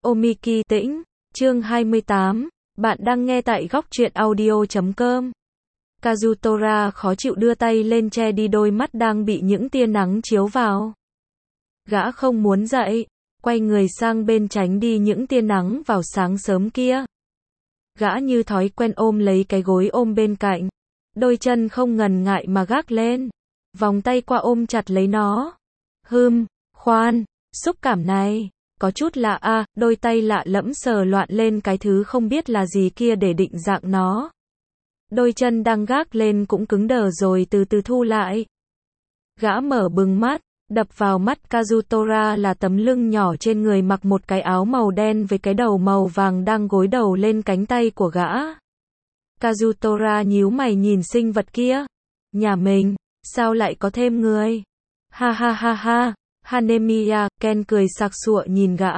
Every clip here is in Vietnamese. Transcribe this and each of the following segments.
Omiki Tĩnh, chương 28, bạn đang nghe tại góc truyện audio.com. Kazutora khó chịu đưa tay lên che đi đôi mắt đang bị những tia nắng chiếu vào. Gã không muốn dậy, quay người sang bên tránh đi những tia nắng vào sáng sớm kia. Gã như thói quen ôm lấy cái gối ôm bên cạnh, đôi chân không ngần ngại mà gác lên, vòng tay qua ôm chặt lấy nó. Khoan, xúc cảm này có chút lạ à, đôi tay lạ lẫm sờ loạn lên cái thứ không biết là gì kia để định dạng nó. Đôi chân đang gác lên cũng cứng đờ rồi từ từ thu lại. Gã mở bừng mắt, đập vào mắt Kazutora là tấm lưng nhỏ trên người mặc một cái áo màu đen với cái đầu màu vàng đang gối đầu lên cánh tay của gã. Kazutora nhíu mày nhìn sinh vật kia. Nhà mình, sao lại có thêm người? Ha ha ha ha. Hanemiya, Ken cười sặc sụa nhìn gã.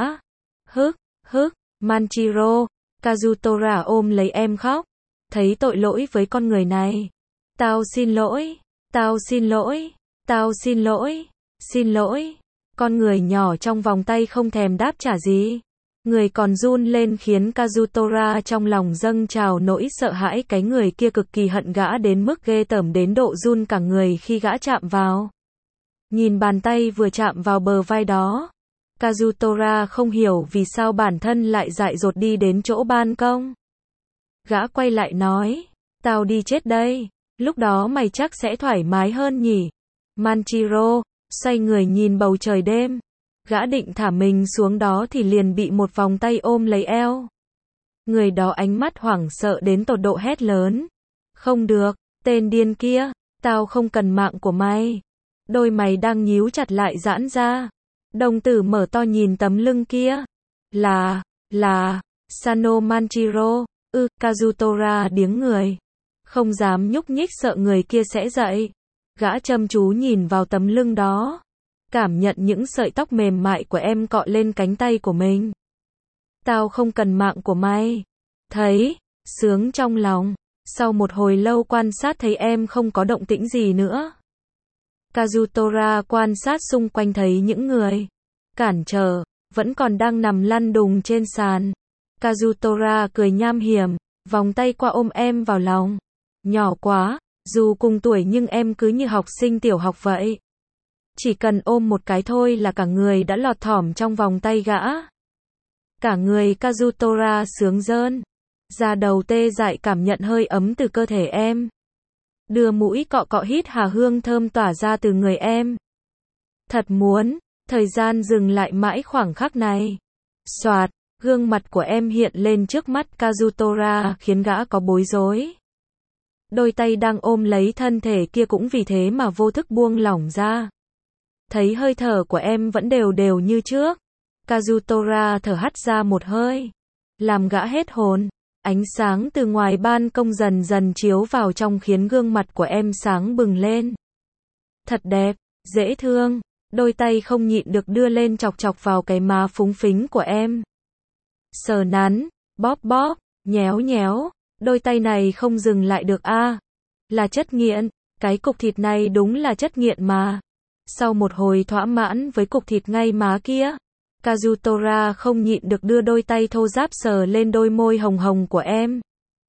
Manchiro, Kazutora ôm lấy em khóc. Thấy tội lỗi với con người này. Tao xin lỗi. Con người nhỏ trong vòng tay không thèm đáp trả gì. Người còn run lên khiến Kazutora trong lòng dâng trào nỗi sợ hãi, cái người kia cực kỳ hận gã đến mức ghê tởm đến độ run cả người khi gã chạm vào. Nhìn bàn tay vừa chạm vào bờ vai đó, Kazutora không hiểu vì sao bản thân lại dại dột đi đến chỗ ban công. Gã quay lại nói, tao đi chết đây, lúc đó mày chắc sẽ thoải mái hơn nhỉ. Manchiro xoay người nhìn bầu trời đêm. Gã định thả mình xuống đó thì liền bị một vòng tay ôm lấy eo. Người đó ánh mắt hoảng sợ đến tột độ hét lớn. Không được, tên điên kia, tao không cần mạng của mày. Đôi mày đang nhíu chặt lại giãn ra. Đồng tử mở to nhìn tấm lưng kia. Là Sano Manchiro. Kazutora điếng người. Không dám nhúc nhích sợ người kia sẽ dậy. Gã chăm chú nhìn vào tấm lưng đó. Cảm nhận những sợi tóc mềm mại của em cọ lên cánh tay của mình. Tao không cần mạng của mày. Thấy, sướng trong lòng. Sau một hồi lâu quan sát thấy em không có động tĩnh gì nữa. Kazutora quan sát xung quanh thấy những người cản trở vẫn còn đang nằm lăn đùng trên sàn. Kazutora cười nham hiểm, vòng tay qua ôm em vào lòng. Nhỏ quá, dù cùng tuổi nhưng em cứ như học sinh tiểu học vậy. Chỉ cần ôm một cái thôi là cả người đã lọt thỏm trong vòng tay gã. Cả người Kazutora sướng rơn. Da đầu tê dại cảm nhận hơi ấm từ cơ thể em. Đưa mũi cọ cọ hít hà hương thơm tỏa ra từ người em. Thật muốn, thời gian dừng lại mãi khoảng khắc này. Xoạt, gương mặt của em hiện lên trước mắt Kazutora khiến gã có bối rối. Đôi tay đang ôm lấy thân thể kia cũng vì thế mà vô thức buông lỏng ra. Thấy hơi thở của em vẫn đều đều như trước. Kazutora thở hắt ra một hơi. Làm gã hết hồn. Ánh sáng từ ngoài ban công dần dần chiếu vào trong khiến gương mặt của em sáng bừng lên. Thật đẹp, dễ thương. Đôi tay không nhịn được đưa lên chọc chọc vào cái má phúng phính của em. Sờ nắn, bóp bóp, nhéo nhéo. Đôi tay này không dừng lại được a. Là chất nghiện. Cái cục thịt này đúng là chất nghiện mà. Sau một hồi thỏa mãn với cục thịt ngay má kia, Kazutora không nhịn được đưa đôi tay thô ráp sờ lên đôi môi hồng hồng của em.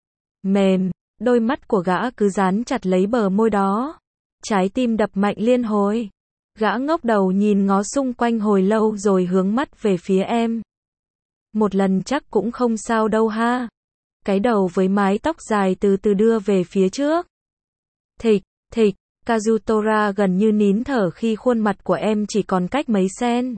Mềm, đôi mắt của gã cứ dán chặt lấy bờ môi đó. Trái tim đập mạnh liên hồi. Gã ngốc đầu nhìn ngó xung quanh hồi lâu rồi hướng mắt về phía em. Một lần chắc cũng không sao đâu ha. Cái đầu với mái tóc dài từ từ đưa về phía trước. Thịch. Kazutora gần như nín thở khi khuôn mặt của em chỉ còn cách mấy cm.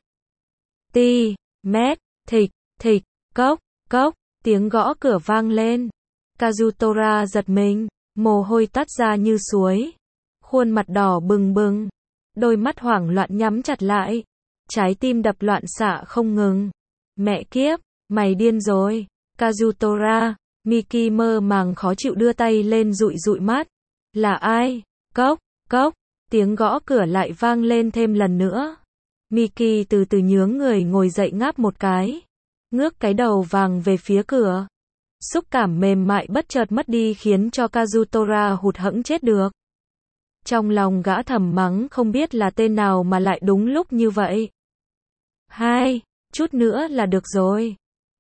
Thịch, cốc, tiếng gõ cửa vang lên. Kazutora giật mình, mồ hôi toát ra như suối. Khuôn mặt đỏ bừng bừng, đôi mắt hoảng loạn nhắm chặt lại. Trái tim đập loạn xạ không ngừng. Mẹ kiếp, mày điên rồi. Kazutora, Miki mơ màng khó chịu đưa tay lên dụi dụi mắt. Là ai? Cốc, tiếng gõ cửa lại vang lên thêm lần nữa. Miki từ từ nhướng người ngồi dậy ngáp một cái. Ngước cái đầu vàng về phía cửa. Xúc cảm mềm mại bất chợt mất đi khiến cho Kazutora hụt hẫng chết được. Trong lòng gã thầm mắng không biết là tên nào mà lại đúng lúc như vậy. Chút nữa là được rồi.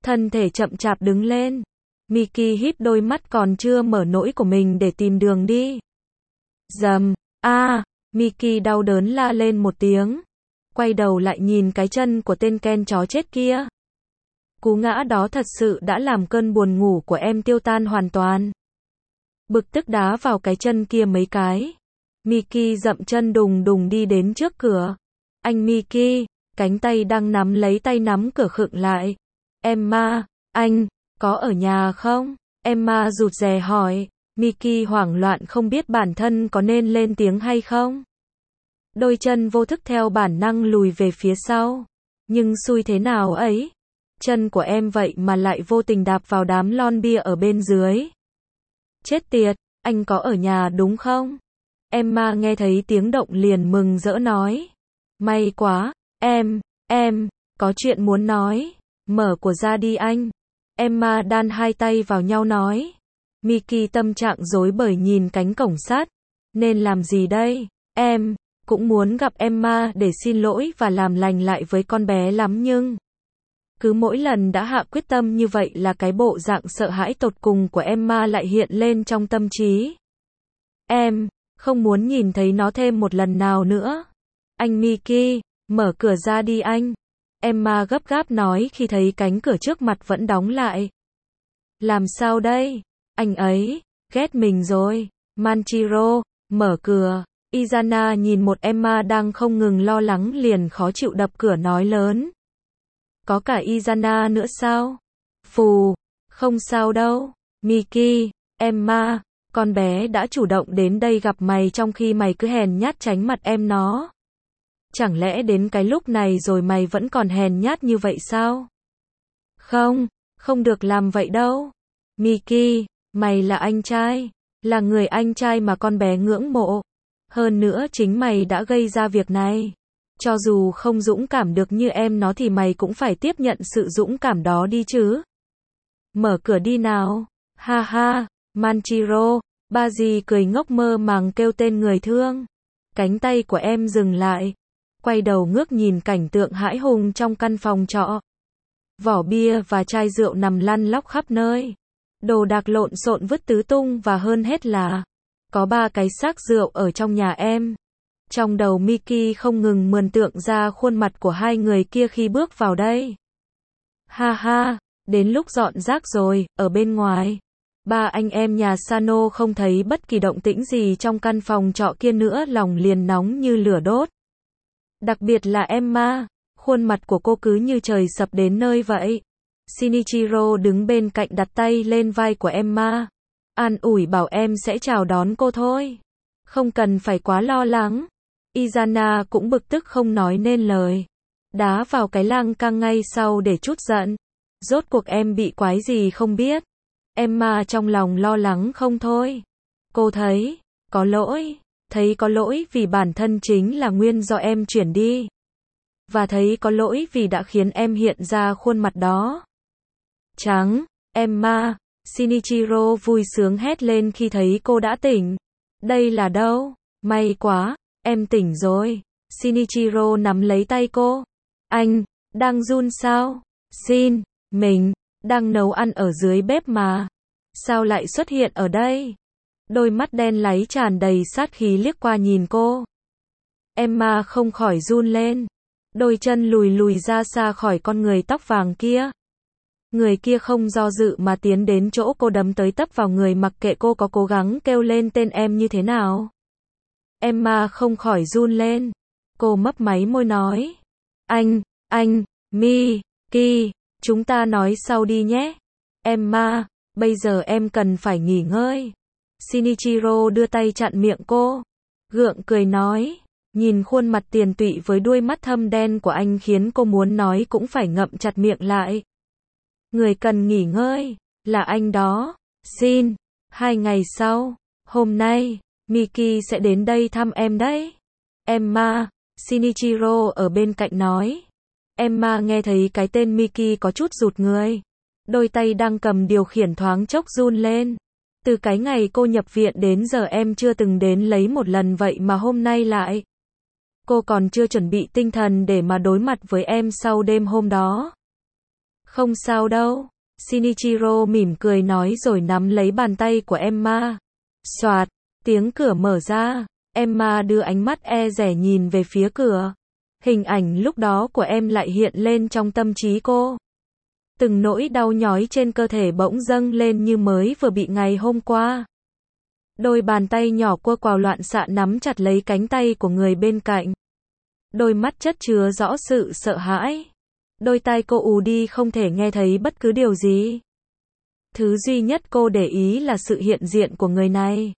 thân thể chậm chạp đứng lên. Mickey híp đôi mắt còn chưa mở nỗi của mình để tìm đường đi. Rầm, Mickey đau đớn la lên một tiếng. Quay đầu lại nhìn cái chân của tên Ken chó chết kia. Cú ngã đó thật sự đã làm cơn buồn ngủ của em tiêu tan hoàn toàn. Bực tức đá vào cái chân kia mấy cái. Mickey dậm chân đùng đùng đi đến trước cửa. Anh Mickey, cánh tay đang nắm lấy tay nắm cửa khựng lại. Emma, anh, có ở nhà không? Emma rụt rè hỏi. Mickey hoảng loạn không biết bản thân có nên lên tiếng hay không. Đôi chân vô thức theo bản năng lùi về phía sau. Nhưng xui thế nào ấy? Chân của em vậy mà lại vô tình đạp vào đám lon bia ở bên dưới. Chết tiệt, anh có ở nhà đúng không? Emma nghe thấy tiếng động liền mừng rỡ nói. May quá, em, có chuyện muốn nói. Mở của ra đi anh. Emma đan hai tay vào nhau nói. Mickey tâm trạng rối bời nhìn cánh cổng sắt. Nên làm gì đây? Em cũng muốn gặp Emma để xin lỗi và làm lành lại với con bé lắm nhưng cứ mỗi lần đã hạ quyết tâm như vậy là cái bộ dạng sợ hãi tột cùng của Emma lại hiện lên trong tâm trí. Em không muốn nhìn thấy nó thêm một lần nào nữa. Anh Mickey, mở cửa ra đi anh. Emma gấp gáp nói khi thấy cánh cửa trước mặt vẫn đóng lại. Làm sao đây? Anh ấy ghét mình rồi. Manchiro, mở cửa. Izana nhìn một Emma đang không ngừng lo lắng liền khó chịu đập cửa nói lớn. Có cả Izana nữa sao? Phù, không sao đâu. Mickey, Emma, con bé đã chủ động đến đây gặp mày trong khi mày cứ hèn nhát tránh mặt em nó. Chẳng lẽ đến cái lúc này rồi mày vẫn còn hèn nhát như vậy sao? Không được làm vậy đâu. Mickey, mày là anh trai, là người anh trai mà con bé ngưỡng mộ. Hơn nữa chính mày đã gây ra việc này. Cho dù không dũng cảm được như em nó thì mày cũng phải tiếp nhận sự dũng cảm đó đi chứ. Mở cửa đi nào. Ha ha, Manchiro, ba dì cười ngốc mơ màng kêu tên người thương. Cánh tay của em dừng lại. Quay đầu ngước nhìn cảnh tượng hãi hùng trong căn phòng trọ. Vỏ bia và chai rượu nằm lăn lóc khắp nơi. Đồ đạc lộn xộn vứt tứ tung và hơn hết là có 3 cái xác rượu ở trong nhà em. Trong đầu Mickey không ngừng mường tượng ra khuôn mặt của hai người kia khi bước vào đây. Ha ha, đến lúc dọn rác rồi, ở bên ngoài. 3 anh em nhà Sano không thấy bất kỳ động tĩnh gì trong căn phòng trọ kia nữa, lòng liền nóng như lửa đốt. Đặc biệt là Emma, khuôn mặt của cô cứ như trời sập đến nơi vậy. Shinichiro đứng bên cạnh đặt tay lên vai của Emma. An ủi bảo em sẽ chào đón cô thôi. Không cần phải quá lo lắng. Izana cũng bực tức không nói nên lời. Đá vào cái lan can ngay sau để trút giận. Rốt cuộc em bị quái gì không biết. Emma trong lòng lo lắng không thôi. Cô thấy có lỗi vì bản thân chính là nguyên do em chuyển đi. Và thấy có lỗi vì đã khiến em hiện ra khuôn mặt đó. Trắng, Emma, Shinichiro vui sướng hét lên khi thấy cô đã tỉnh. Đây là đâu? May quá, em tỉnh rồi. Shinichiro nắm lấy tay cô. Anh, đang run sao? Xin, mình, đang nấu ăn ở dưới bếp mà. Sao lại xuất hiện ở đây? Đôi mắt đen láy tràn đầy sát khí liếc qua nhìn cô. Emma không khỏi run lên. Đôi chân lùi lùi ra xa khỏi con người tóc vàng kia. Người kia không do dự mà tiến đến chỗ cô đấm tới tấp vào người mặc kệ cô có cố gắng kêu lên tên em như thế nào. Emma không khỏi run lên. Cô mấp máy môi nói. Anh, Mickey, chúng ta nói sau đi nhé. Emma, bây giờ em cần phải nghỉ ngơi. Shinichiro đưa tay chặn miệng cô. Gượng cười nói. Nhìn khuôn mặt tiền tụy với đuôi mắt thâm đen của anh khiến cô muốn nói cũng phải ngậm chặt miệng lại. Người cần nghỉ ngơi là anh đó. Xin, 2 ngày sau, hôm nay, Mickey sẽ đến đây thăm em đấy. Emma, Shinichiro ở bên cạnh nói. Emma nghe thấy cái tên Mickey có chút rụt người. Đôi tay đang cầm điều khiển thoáng chốc run lên. Từ cái ngày cô nhập viện đến giờ em chưa từng đến lấy một lần vậy mà hôm nay lại. Cô còn chưa chuẩn bị tinh thần để mà đối mặt với em sau đêm hôm đó. Không sao đâu. Shinichiro mỉm cười nói rồi nắm lấy bàn tay của Emma. Soạt, tiếng cửa mở ra. Emma đưa ánh mắt e dè nhìn về phía cửa. Hình ảnh lúc đó của em lại hiện lên trong tâm trí cô. Từng nỗi đau nhói trên cơ thể bỗng dâng lên như mới vừa bị ngày hôm qua. Đôi bàn tay nhỏ cua quào loạn xạ nắm chặt lấy cánh tay của người bên cạnh. Đôi mắt chất chứa rõ sự sợ hãi. Đôi tai cô ù đi không thể nghe thấy bất cứ điều gì. Thứ duy nhất cô để ý là sự hiện diện của người này.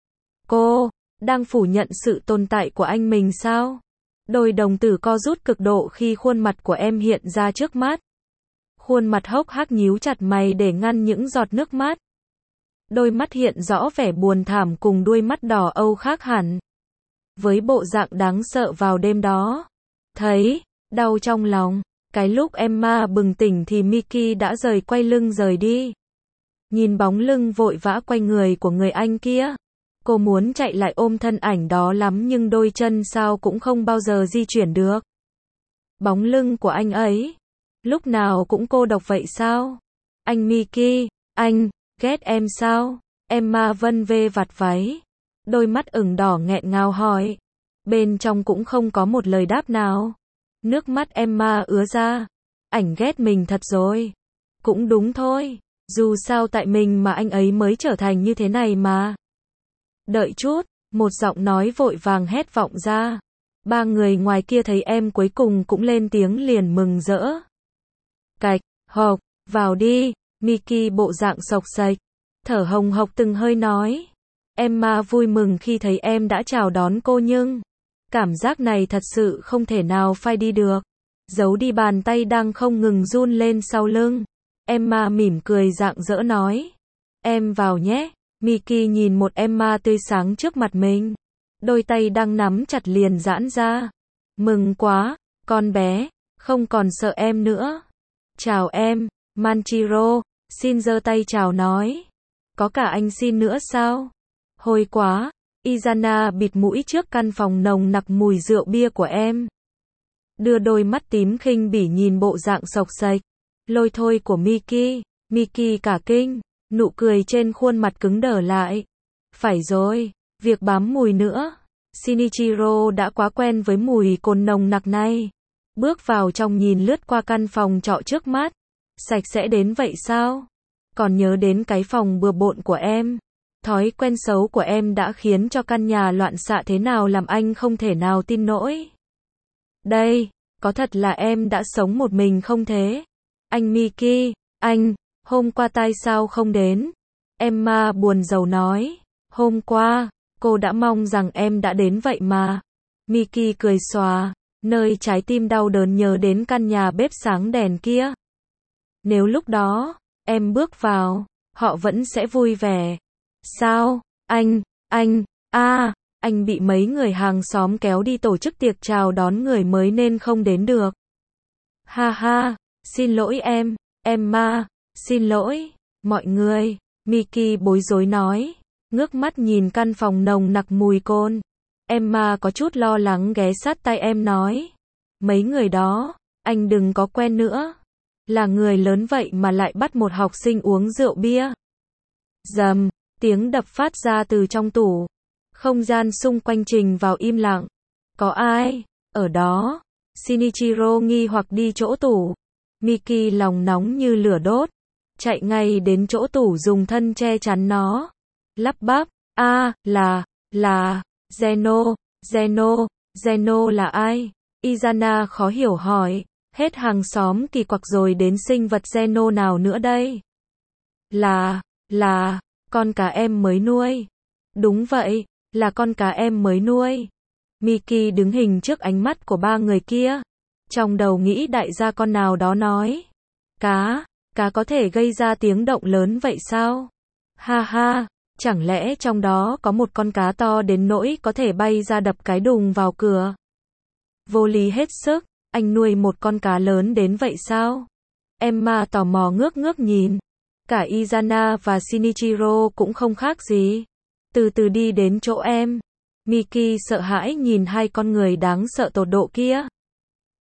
Cô đang phủ nhận sự tồn tại của anh mình sao? Đôi đồng tử co rút cực độ khi khuôn mặt của em hiện ra trước mắt. Khuôn mặt hốc hác nhíu chặt mày để ngăn những giọt nước mắt. Đôi mắt hiện rõ vẻ buồn thảm cùng đuôi mắt đỏ âu khác hẳn. Với bộ dạng đáng sợ vào đêm đó. Thấy đau trong lòng. Cái lúc Emma bừng tỉnh thì Miki đã quay lưng rời đi. Nhìn bóng lưng vội vã quay người của người anh kia. Cô muốn chạy lại ôm thân ảnh đó lắm nhưng đôi chân sao cũng không bao giờ di chuyển được. Bóng lưng của anh ấy. Lúc nào cũng cô độc vậy sao? Anh Miki, anh ghét em sao? Emma vân vê vạt váy. Đôi mắt ửng đỏ nghẹn ngào hỏi. Bên trong cũng không có một lời đáp nào. Nước mắt Emma ứa ra. Ảnh ghét mình thật rồi. Cũng đúng thôi. Dù sao tại mình mà anh ấy mới trở thành như thế này mà. Đợi chút, một giọng nói vội vàng hét vọng ra. Ba người ngoài kia thấy em cuối cùng cũng lên tiếng liền mừng rỡ. Cạch, hộc, vào đi. Miki bộ dạng sộc sạch, thở hồng hộc từng hơi nói. Emma vui mừng khi thấy em đã chào đón cô nhưng cảm giác này thật sự không thể nào phai đi được. Giấu đi bàn tay đang không ngừng run lên sau lưng. Emma mỉm cười rạng rỡ nói. Em vào nhé. Miki nhìn một Emma tươi sáng trước mặt mình. Đôi tay đang nắm chặt liền giãn ra. Mừng quá, con bé, không còn sợ em nữa. Chào em, Manchiro, Shin giơ tay chào nói. Có cả anh Shin nữa sao? Hôi quá. Izana bịt mũi trước căn phòng nồng nặc mùi rượu bia của em. Đưa đôi mắt tím khinh bỉ nhìn bộ dạng sộc sạch, lôi thôi của Miki. Miki cả kinh, nụ cười trên khuôn mặt cứng đờ lại. Phải rồi, việc bám mùi nữa. Shinichiro đã quá quen với mùi cồn nồng nặc này. Bước vào trong nhìn lướt qua căn phòng trọ trước mắt. Sạch sẽ đến vậy sao? Còn nhớ đến cái phòng bừa bộn của em. Thói quen xấu của em đã khiến cho căn nhà loạn xạ thế nào làm anh không thể nào tin nổi. Đây, có thật là em đã sống một mình không thế? Anh Miki, anh, hôm qua tại sao không đến? Emma buồn rầu nói. Hôm qua, cô đã mong rằng em đã đến vậy mà. Miki cười xòa, nơi trái tim đau đớn nhớ đến căn nhà bếp sáng đèn kia. Nếu lúc đó, em bước vào, họ vẫn sẽ vui vẻ. Sao? Anh bị mấy người hàng xóm kéo đi tổ chức tiệc chào đón người mới nên không đến được. Ha ha, xin lỗi em, Emma, xin lỗi, mọi người. Miki bối rối nói, ngước mắt nhìn căn phòng nồng nặc mùi cồn. Emma có chút lo lắng ghé sát tai em nói. Mấy người đó, anh đừng có quen nữa. Là người lớn vậy mà lại bắt một học sinh uống rượu bia. Rầm, tiếng đập phát ra từ trong tủ. Không gian xung quanh trình vào im lặng. Có ai ở đó? Shinichiro nghi hoặc đi chỗ tủ. Miki lòng nóng như lửa đốt, chạy ngay đến chỗ tủ dùng thân che chắn nó. Lắp bắp, là Zeno là ai? Izana khó hiểu hỏi, hết hàng xóm kỳ quặc rồi đến sinh vật Zeno nào nữa đây? Là con cá em mới nuôi. Đúng vậy, là con cá em mới nuôi. Miki đứng hình trước ánh mắt của ba người kia. Trong đầu nghĩ đại gia con nào đó nói. Cá có thể gây ra tiếng động lớn vậy sao? Ha ha, chẳng lẽ trong đó có một con cá to đến nỗi có thể bay ra đập cái đùng vào cửa? Vô lý hết sức, anh nuôi một con cá lớn đến vậy sao? Emma tò mò ngước nhìn. Cả Izana và Shinichiro cũng không khác gì. Từ từ đi đến chỗ em. Miki sợ hãi nhìn hai con người đáng sợ tột độ kia.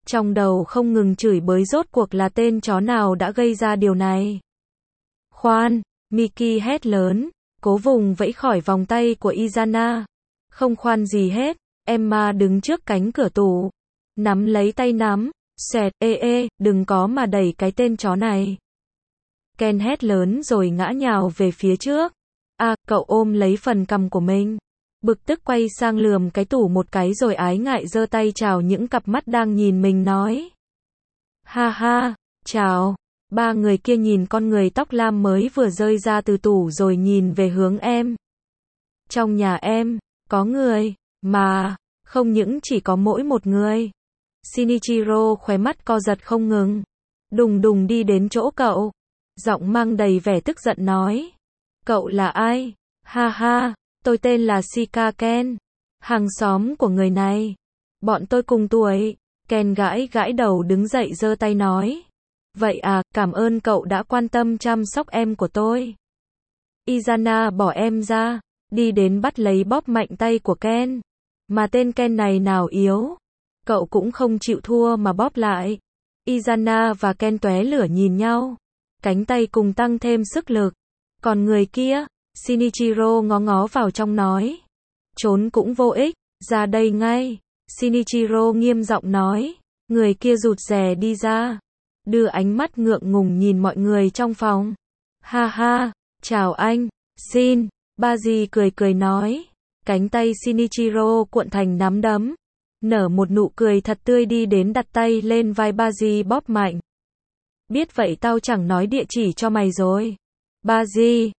Trong đầu không ngừng chửi bới rốt cuộc là tên chó nào đã gây ra điều này. Khoan, Miki hét lớn, cố vùng vẫy khỏi vòng tay của Izana. Không khoan gì hết, Emma đứng trước cánh cửa tủ, nắm lấy tay nắm, xoẹt, đừng có mà đẩy cái tên chó này. Ken hét lớn rồi ngã nhào về phía trước. Cậu ôm lấy phần cằm của mình. Bực tức quay sang lườm cái tủ một cái rồi ái ngại giơ tay chào những cặp mắt đang nhìn mình nói. Ha ha, chào. Ba người kia nhìn con người tóc lam mới vừa rơi ra từ tủ rồi nhìn về hướng em. Trong nhà em, có người, mà, không những chỉ có mỗi một người. Shinichiro khóe mắt co giật không ngừng. Đùng đùng đi đến chỗ cậu. Giọng mang đầy vẻ tức giận nói. Cậu là ai? Ha ha, tôi tên là Shika Ken. Hàng xóm của người này. Bọn tôi cùng tuổi. Ken gãi gãi đầu đứng dậy giơ tay nói. Vậy cảm ơn cậu đã quan tâm chăm sóc em của tôi. Izana bỏ em ra, đi đến bắt lấy bóp mạnh tay của Ken. Mà tên Ken này nào yếu. Cậu cũng không chịu thua mà bóp lại. Izana và Ken tóe lửa nhìn nhau. Cánh tay cùng tăng thêm sức lực. Còn người kia, Shinichiro ngó ngó vào trong nói. Trốn cũng vô ích, ra đây ngay. Shinichiro nghiêm giọng nói. Người kia rụt rè đi ra. Đưa ánh mắt ngượng ngùng nhìn mọi người trong phòng. Ha ha, chào anh, Shin. Baji cười cười nói. Cánh tay Shinichiro cuộn thành nắm đấm. Nở một nụ cười thật tươi đi đến đặt tay lên vai Baji bóp mạnh. Biết vậy tao chẳng nói địa chỉ cho mày rồi. Baji,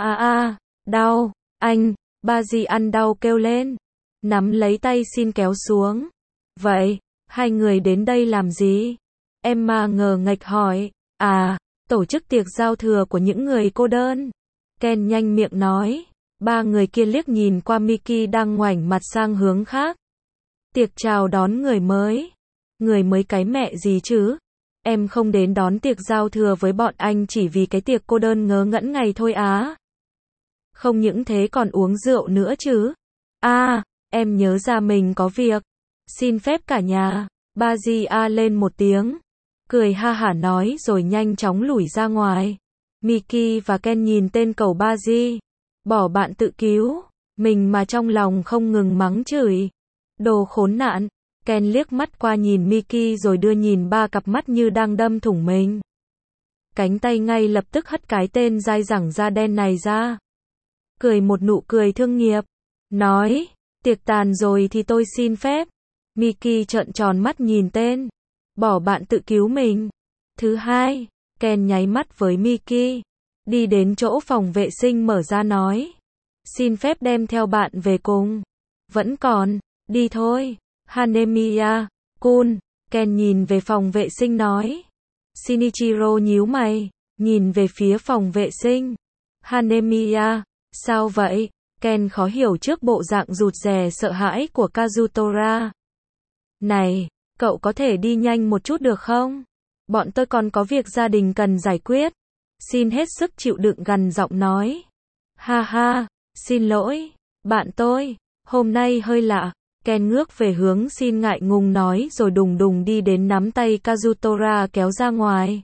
đau, anh. Baji ăn đau kêu lên. Nắm lấy tay Shin kéo xuống. Vậy, hai người đến đây làm gì? Emma ngờ nghệch hỏi. Tổ chức tiệc giao thừa của những người cô đơn. Ken nhanh miệng nói. Ba người kia liếc nhìn qua Miki đang ngoảnh mặt sang hướng khác. Tiệc chào đón người mới. Người mới cái mẹ gì chứ? Em không đến đón tiệc giao thừa với bọn anh chỉ vì cái tiệc cô đơn ngớ ngẩn ngày thôi á. Không những thế còn uống rượu nữa chứ. Em nhớ ra mình có việc. Xin phép cả nhà. Baji lên một tiếng. Cười ha hả nói rồi nhanh chóng lủi ra ngoài. Miki và Ken nhìn tên cẩu Baji. Bỏ bạn tự cứu. Mình mà trong lòng không ngừng mắng chửi. Đồ khốn nạn. Ken liếc mắt qua nhìn Miki rồi đưa nhìn ba cặp mắt như đang đâm thủng mình. Cánh tay ngay lập tức hất cái tên dai dẳng da đen này ra. Cười một nụ cười thương nghiệp. Nói, tiệc tàn rồi thì tôi xin phép. Miki trợn tròn mắt nhìn tên. Bỏ bạn tự cứu mình. Thứ hai, Ken nháy mắt với Miki. Đi đến chỗ phòng vệ sinh mở ra nói. Xin phép đem theo bạn về cùng. Vẫn còn, đi thôi. Hanemiya, Kun. Ken nhìn về phòng vệ sinh nói. Shinichiro nhíu mày, nhìn về phía phòng vệ sinh. Hanemiya, sao vậy? Ken khó hiểu trước bộ dạng rụt rè sợ hãi của Kazutora. Này, cậu có thể đi nhanh một chút được không? Bọn tôi còn có việc gia đình cần giải quyết. Xin hết sức chịu đựng gằn giọng nói. Ha ha, xin lỗi, bạn tôi, hôm nay hơi lạ. Ken ngước về hướng Shin ngại ngùng nói rồi đùng đùng đi đến nắm tay Kazutora kéo ra ngoài.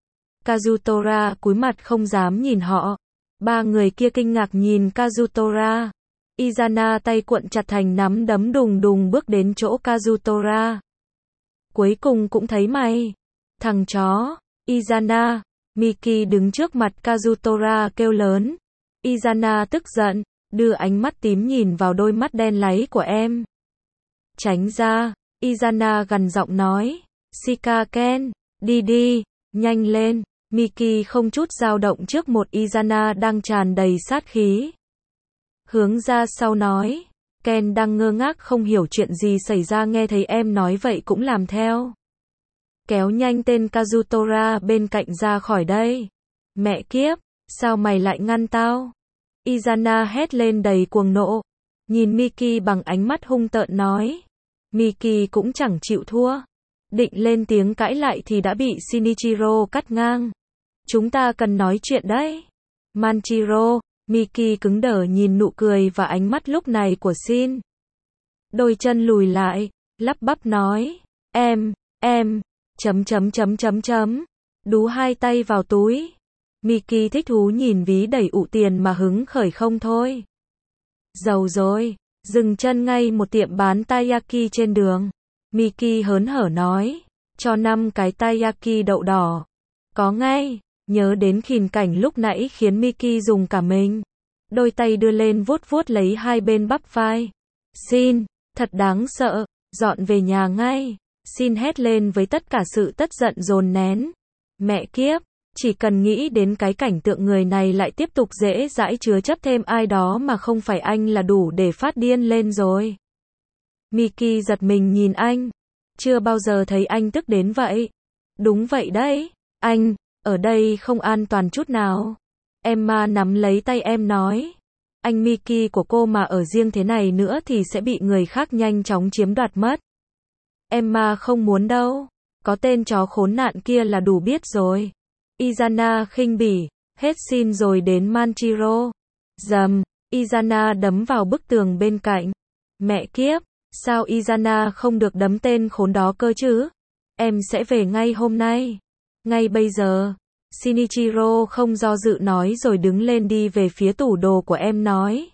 Kazutora cúi mặt không dám nhìn họ. Ba người kia kinh ngạc nhìn Kazutora. Izana tay cuộn chặt thành nắm đấm đùng đùng bước đến chỗ Kazutora. Cuối cùng cũng thấy mày. Thằng chó. Izana. Miki đứng trước mặt Kazutora kêu lớn. Izana tức giận, đưa ánh mắt tím nhìn vào đôi mắt đen láy của em. Tránh ra. Izana gằn giọng nói. Shika Ken, đi đi, nhanh lên. Miki không chút dao động trước một Izana đang tràn đầy sát khí. Hướng ra sau nói. Ken đang ngơ ngác không hiểu chuyện gì xảy ra nghe thấy em nói vậy cũng làm theo. Kéo nhanh tên Kazutora bên cạnh ra khỏi đây. Mẹ kiếp, sao mày lại ngăn tao? Izana hét lên đầy cuồng nộ. Nhìn Miki bằng ánh mắt hung tợn nói. Miki cũng chẳng chịu thua. Định lên tiếng cãi lại thì đã bị Shinichiro cắt ngang. Chúng ta cần nói chuyện đấy. Manchiro. Miki cứng đờ nhìn nụ cười và ánh mắt lúc này của Shin. Đôi chân lùi lại, lắp bắp nói. Em, Em, đú hai tay vào túi. Miki thích thú nhìn ví đầy ụ tiền mà hứng khởi không thôi. Giàu rồi, dừng chân ngay một tiệm bán taiyaki trên đường. Miki hớn hở nói, cho 5 cái taiyaki đậu đỏ. Có ngay, nhớ đến khìn cảnh lúc nãy khiến Miki dùng cả mình. Đôi tay đưa lên vuốt vuốt lấy hai bên bắp vai. Xin, thật đáng sợ, dọn về nhà ngay. Xin hét lên với tất cả sự tất giận dồn nén. Mẹ kiếp, chỉ cần nghĩ đến cái cảnh tượng người này lại tiếp tục dễ dãi chứa chấp thêm ai đó mà không phải anh là đủ để phát điên lên rồi. Miki giật mình nhìn anh. Chưa bao giờ thấy anh tức đến vậy. Đúng vậy đấy, anh, ở đây không an toàn chút nào. Emma nắm lấy tay em nói. Anh Miki của cô mà ở riêng thế này nữa thì sẽ bị người khác nhanh chóng chiếm đoạt mất. Emma không muốn đâu. Có tên chó khốn nạn kia là đủ biết rồi. Izana khinh bỉ. Hết xin rồi đến Manchiro. Dầm, Izana đấm vào bức tường bên cạnh. Mẹ kiếp, sao Izana không được đấm tên khốn đó cơ chứ? Em sẽ về ngay hôm nay. Ngay bây giờ. Shinichiro không do dự nói rồi đứng lên đi về phía tủ đồ của em nói.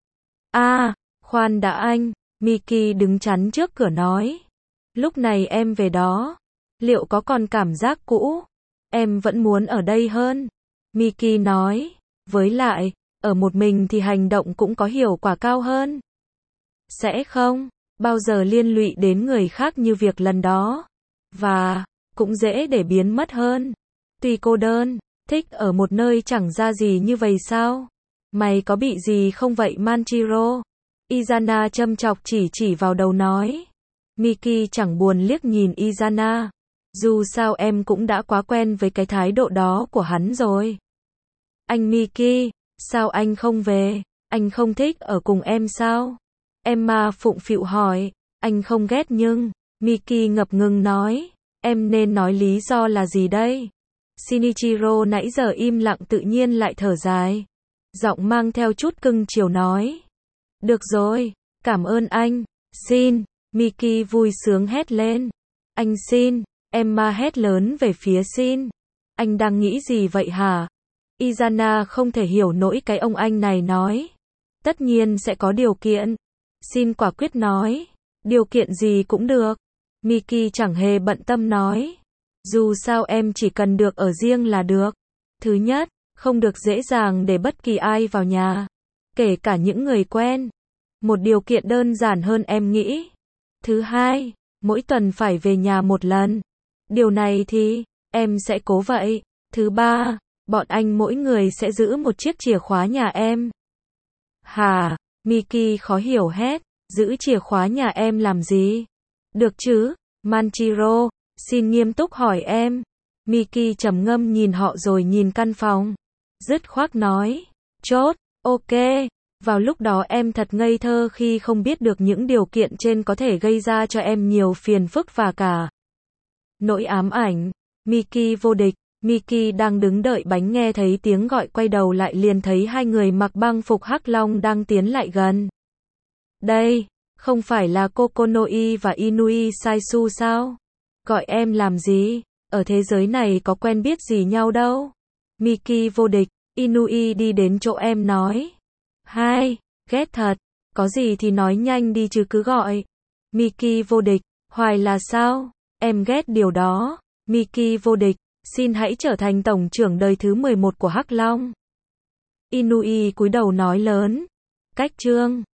Khoan đã anh. Miki đứng chắn trước cửa nói. Lúc này em về đó. Liệu có còn cảm giác cũ? Em vẫn muốn ở đây hơn. Miki nói. Với lại, ở một mình thì hành động cũng có hiệu quả cao hơn. Sẽ không bao giờ liên lụy đến người khác như việc lần đó. Và cũng dễ để biến mất hơn. Tuy cô đơn, thích ở một nơi chẳng ra gì như vậy sao? Mày có bị gì không vậy Manchiro? Izana châm chọc chỉ vào đầu nói. Miki chẳng buồn liếc nhìn Izana. Dù sao em cũng đã quá quen với cái thái độ đó của hắn rồi. Anh Miki, sao anh không về? Anh không thích ở cùng em sao? Emma phụng phịu hỏi. Anh không ghét nhưng, Miki ngập ngừng nói. Em nên nói lý do là gì đây? Shinichiro nãy giờ im lặng tự nhiên lại thở dài. Giọng mang theo chút cưng chiều nói. Được rồi, cảm ơn anh. Xin, Miki vui sướng hét lên. Anh Xin, Emma hét lớn về phía Xin. Anh đang nghĩ gì vậy hả? Izana không thể hiểu nổi cái ông anh này nói. Tất nhiên sẽ có điều kiện. Xin quả quyết nói. Điều kiện gì cũng được. Miki chẳng hề bận tâm nói. Dù sao em chỉ cần được ở riêng là được. Thứ nhất, không được dễ dàng để bất kỳ ai vào nhà. Kể cả những người quen. Một điều kiện đơn giản hơn em nghĩ. Thứ hai, mỗi tuần phải về nhà một lần. Điều này thì, em sẽ cố vậy. Thứ ba, bọn anh mỗi người sẽ giữ một chiếc chìa khóa nhà em. Hả? Miki khó hiểu hét. Giữ chìa khóa nhà em làm gì? Được chứ? Manchiro, Xin nghiêm túc hỏi em. Miki trầm ngâm nhìn họ rồi nhìn căn phòng. Dứt khoát nói. Chốt, ok. Vào lúc đó em thật ngây thơ khi không biết được những điều kiện trên có thể gây ra cho em nhiều phiền phức và cả nỗi ám ảnh. Miki vô địch. Miki đang đứng đợi bánh nghe thấy tiếng gọi quay đầu lại liền thấy hai người mặc băng phục hắc long đang tiến lại gần. Đây, không phải là Kokonoi và Inui Saisu sao? Gọi em làm gì? Ở thế giới này có quen biết gì nhau đâu. Miki vô địch. Inui đi đến chỗ em nói. Hai, ghét thật. Có gì thì nói nhanh đi chứ cứ gọi. Miki vô địch. Hoài là sao? Em ghét điều đó. Miki vô địch. Xin hãy trở thành tổng trưởng đời thứ 11 của Hắc Long. Inui cúi đầu nói lớn. Cách chương